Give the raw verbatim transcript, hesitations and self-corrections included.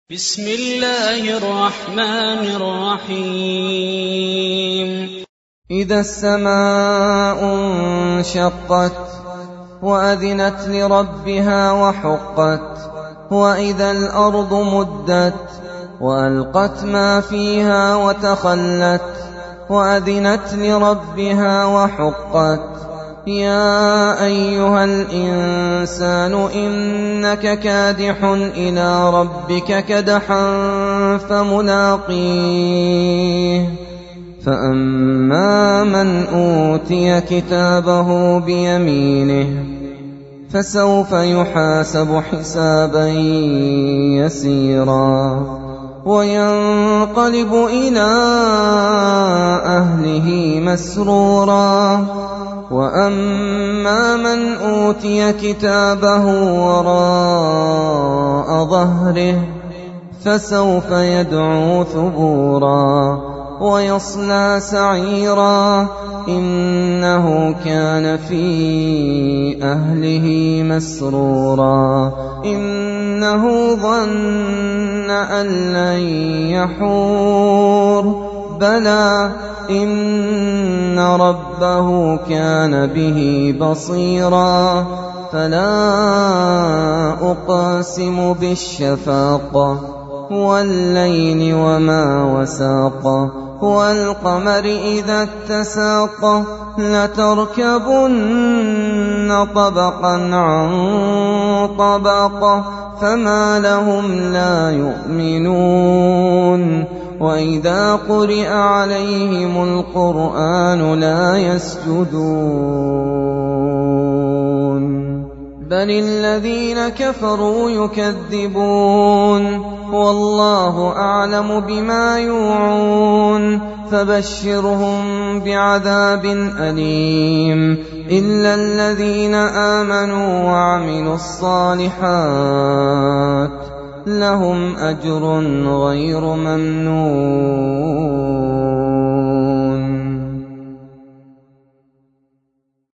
بسم الله الرحمن الرحيم إذا السماء انشقت وأذنت لربها وحقت وإذا الأرض مدت وألقت ما فيها وتخلت وأذنت لربها وحقت يا أيها الإنسان إنك كادح إلى ربك كدحا فملاقيه فأما من أوتي كتابه بيمينه فسوف يحاسب حسابا يسيرا وينقلب إلى أهله مسرورا وأما من أوتي كتابه وراء ظهره فسوف يدعو ثبورا ويصلى سعيرا إنه كان في أهله مسرورا إنه ظن أن لن يحور بلى إن ربه كان به بصيرا فلا أقسم بالشفاقة والليل وما وساق والقمر إذا اتساق لتركبن طبقا عن طبق فما لهم لا يؤمنون وإذا قرئ عليهم القرآن لا يسجدون بل الذين كفروا يكذبون والله أعلم بما يوعون فبشرهم بعذاب أليم إلا الذين آمنوا وعملوا الصالحات لهم أجر غير ممنون.